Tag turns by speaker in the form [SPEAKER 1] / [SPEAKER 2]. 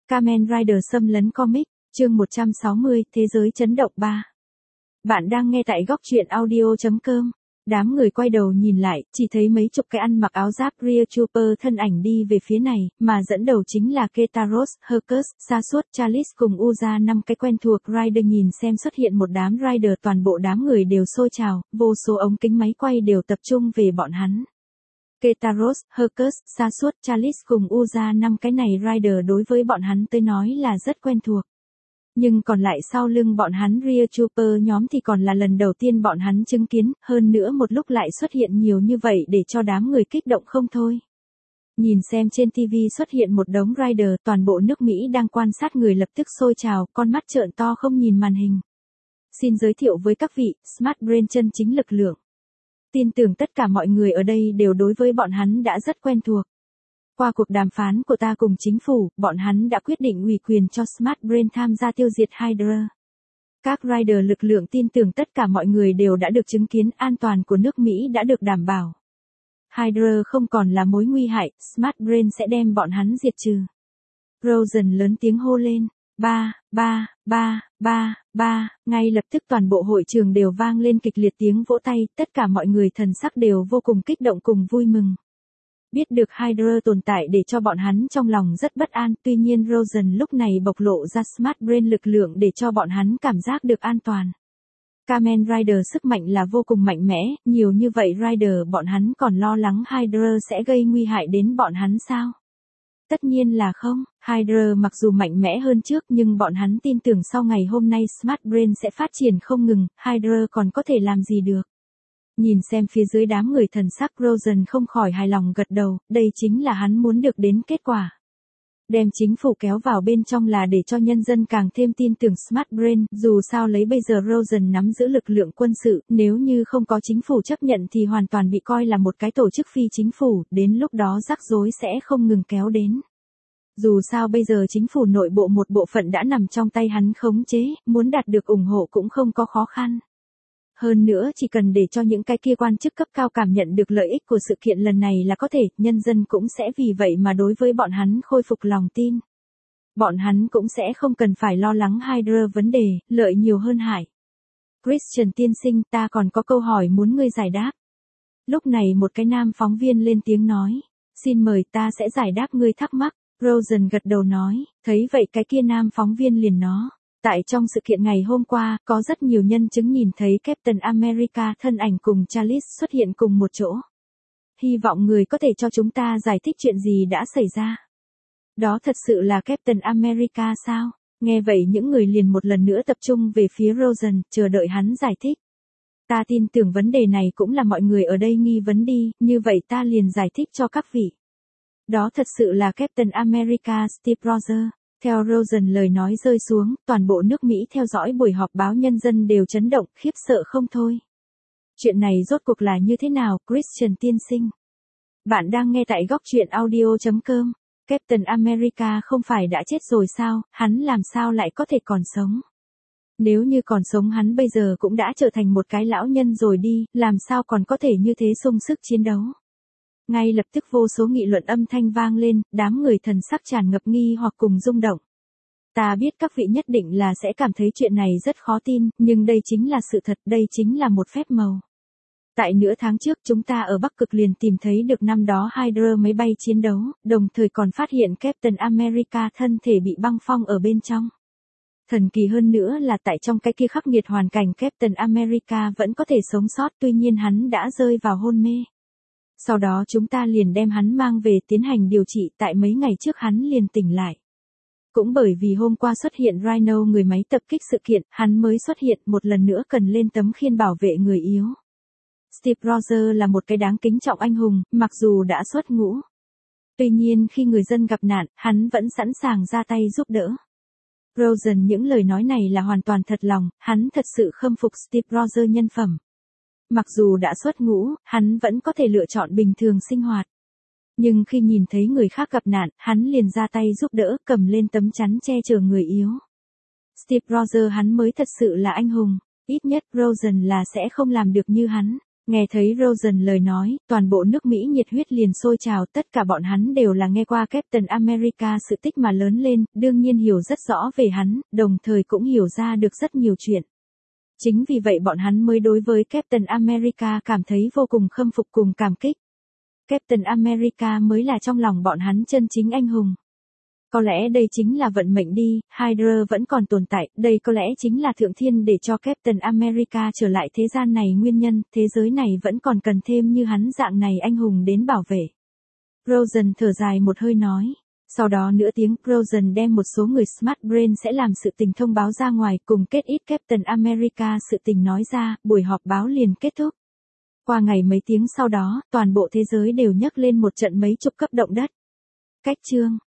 [SPEAKER 1] Kamen Rider xâm lấn comic, chương 160, Thế giới chấn động 3. Bạn đang nghe tại góc truyện audio.com. Đám người quay đầu nhìn lại, chỉ thấy mấy chục cái ăn mặc áo giáp Rear Trooper thân ảnh đi về phía này, mà dẫn đầu chính là Ketaros, Hercus, Sasuke, Charles cùng Uza, 5 cái quen thuộc Rider. Nhìn xem xuất hiện một đám Rider, toàn bộ đám người đều sôi trào, vô số ống kính máy quay đều tập trung về bọn hắn. Ketaros, Hercus, Sasuke, Charles cùng Uza, 5 cái này Rider đối với bọn hắn tới nói là rất quen thuộc. Nhưng còn lại sau lưng bọn hắn Rear Trooper nhóm thì còn là lần đầu tiên bọn hắn chứng kiến, hơn nữa một lúc lại xuất hiện nhiều như vậy để cho đám người kích động không thôi. Nhìn xem trên TV xuất hiện một đống Rider, toàn bộ nước Mỹ đang quan sát người lập tức sôi trào, con mắt trợn to không nhìn màn hình. Xin giới thiệu với các vị, Smart Brain chân chính lực lượng. Tin tưởng tất cả mọi người ở đây đều đối với bọn hắn đã rất quen thuộc. Qua cuộc đàm phán của ta cùng chính phủ, bọn hắn đã quyết định ủy quyền cho Smart Brain tham gia tiêu diệt Hydra. Các Rider lực lượng tin tưởng tất cả mọi người đều đã được chứng kiến, an toàn của nước Mỹ đã được đảm bảo. Hydra không còn là mối nguy hại, Smart Brain sẽ đem bọn hắn diệt trừ. Rosen lớn tiếng hô lên, 3, 3, 3, 3, 3, ngay lập tức toàn bộ hội trường đều vang lên kịch liệt tiếng vỗ tay, tất cả mọi người thần sắc đều vô cùng kích động cùng vui mừng. Biết được Hydra tồn tại để cho bọn hắn trong lòng rất bất an, tuy nhiên Rosen lúc này bộc lộ ra Smart Brain lực lượng để cho bọn hắn cảm giác được an toàn. Kamen Rider sức mạnh là vô cùng mạnh mẽ, nhiều như vậy Rider bọn hắn còn lo lắng Hydra sẽ gây nguy hại đến bọn hắn sao? Tất nhiên là không, Hydra mặc dù mạnh mẽ hơn trước nhưng bọn hắn tin tưởng sau ngày hôm nay Smart Brain sẽ phát triển không ngừng, Hydra còn có thể làm gì được. Nhìn xem phía dưới đám người thần sắc, Rosen không khỏi hài lòng gật đầu, đây chính là hắn muốn được đến kết quả. Đem chính phủ kéo vào bên trong là để cho nhân dân càng thêm tin tưởng Smart Brain, dù sao lấy bây giờ Rosen nắm giữ lực lượng quân sự, nếu như không có chính phủ chấp nhận thì hoàn toàn bị coi là một cái tổ chức phi chính phủ, đến lúc đó rắc rối sẽ không ngừng kéo đến. Dù sao bây giờ chính phủ nội bộ một bộ phận đã nằm trong tay hắn khống chế, muốn đạt được ủng hộ cũng không có khó khăn. Hơn nữa chỉ cần để cho những cái kia quan chức cấp cao cảm nhận được lợi ích của sự kiện lần này là có thể, nhân dân cũng sẽ vì vậy mà đối với bọn hắn khôi phục lòng tin. Bọn hắn cũng sẽ không cần phải lo lắng Hydra vấn đề, lợi nhiều hơn hại. Christian tiên sinh, ta còn có câu hỏi muốn ngươi giải đáp. Lúc này một cái nam phóng viên lên tiếng nói, xin mời, ta sẽ giải đáp ngươi thắc mắc. Rosen gật đầu nói, thấy vậy cái kia nam phóng viên liền nói. Tại trong sự kiện ngày hôm qua, có rất nhiều nhân chứng nhìn thấy Captain America thân ảnh cùng Charles xuất hiện cùng một chỗ. Hy vọng người có thể cho chúng ta giải thích chuyện gì đã xảy ra. Đó thật sự là Captain America sao? Nghe vậy những người liền một lần nữa tập trung về phía Rosen, chờ đợi hắn giải thích. Ta tin tưởng vấn đề này cũng là mọi người ở đây nghi vấn đi, như vậy ta liền giải thích cho các vị. Đó thật sự là Captain America Steve Rogers. Theo Rosen lời nói rơi xuống, toàn bộ nước Mỹ theo dõi buổi họp báo nhân dân đều chấn động, khiếp sợ không thôi. Chuyện này rốt cuộc là như thế nào, Christian tiên sinh? Bạn đang nghe tại góc truyện audio.com. Captain America không phải đã chết rồi sao, hắn làm sao lại có thể còn sống? Nếu như còn sống hắn bây giờ cũng đã trở thành một cái lão nhân rồi đi, làm sao còn có thể như thế sung sức chiến đấu? Ngay lập tức vô số nghị luận âm thanh vang lên, đám người thần sắc tràn ngập nghi hoặc cùng rung động. Ta biết các vị nhất định là sẽ cảm thấy chuyện này rất khó tin, nhưng đây chính là sự thật, đây chính là một phép màu. Tại nửa tháng trước chúng ta ở Bắc Cực liền tìm thấy được năm đó Hydra máy bay chiến đấu, đồng thời còn phát hiện Captain America thân thể bị băng phong ở bên trong. Thần kỳ hơn nữa là tại trong cái kia khắc nghiệt hoàn cảnh Captain America vẫn có thể sống sót, tuy nhiên hắn đã rơi vào hôn mê. Sau đó chúng ta liền đem hắn mang về tiến hành điều trị, tại mấy ngày trước hắn liền tỉnh lại. Cũng bởi vì hôm qua xuất hiện Rhino người máy tập kích sự kiện, hắn mới xuất hiện một lần nữa cần lên tấm khiên bảo vệ người yếu. Steve Rogers là một cái đáng kính trọng anh hùng, mặc dù đã xuất ngũ. Tuy nhiên khi người dân gặp nạn, hắn vẫn sẵn sàng ra tay giúp đỡ. Rosen những lời nói này là hoàn toàn thật lòng, hắn thật sự khâm phục Steve Rogers nhân phẩm. Mặc dù đã xuất ngũ, hắn vẫn có thể lựa chọn bình thường sinh hoạt. Nhưng khi nhìn thấy người khác gặp nạn, hắn liền ra tay giúp đỡ, cầm lên tấm chắn che chở người yếu. Steve Rogers hắn mới thật sự là anh hùng, ít nhất Rosen là sẽ không làm được như hắn. Nghe thấy Rosen lời nói, toàn bộ nước Mỹ nhiệt huyết liền sôi trào, tất cả bọn hắn đều là nghe qua Captain America sự tích mà lớn lên, đương nhiên hiểu rất rõ về hắn, đồng thời cũng hiểu ra được rất nhiều chuyện. Chính vì vậy bọn hắn mới đối với Captain America cảm thấy vô cùng khâm phục cùng cảm kích. Captain America mới là trong lòng bọn hắn chân chính anh hùng. Có lẽ đây chính là vận mệnh đi, Hydra vẫn còn tồn tại, đây có lẽ chính là thượng thiên để cho Captain America trở lại thế gian này nguyên nhân, thế giới này vẫn còn cần thêm như hắn dạng này anh hùng đến bảo vệ. Rosen thở dài một hơi nói. Sau đó nửa tiếng, Rosen đem một số người Smart Brain sẽ làm sự tình thông báo ra ngoài cùng kết ít Captain America sự tình nói ra, buổi họp báo liền kết thúc. Qua ngày mấy tiếng sau đó, toàn bộ thế giới đều nhấc lên một trận mấy chục cấp động đất. Cách chương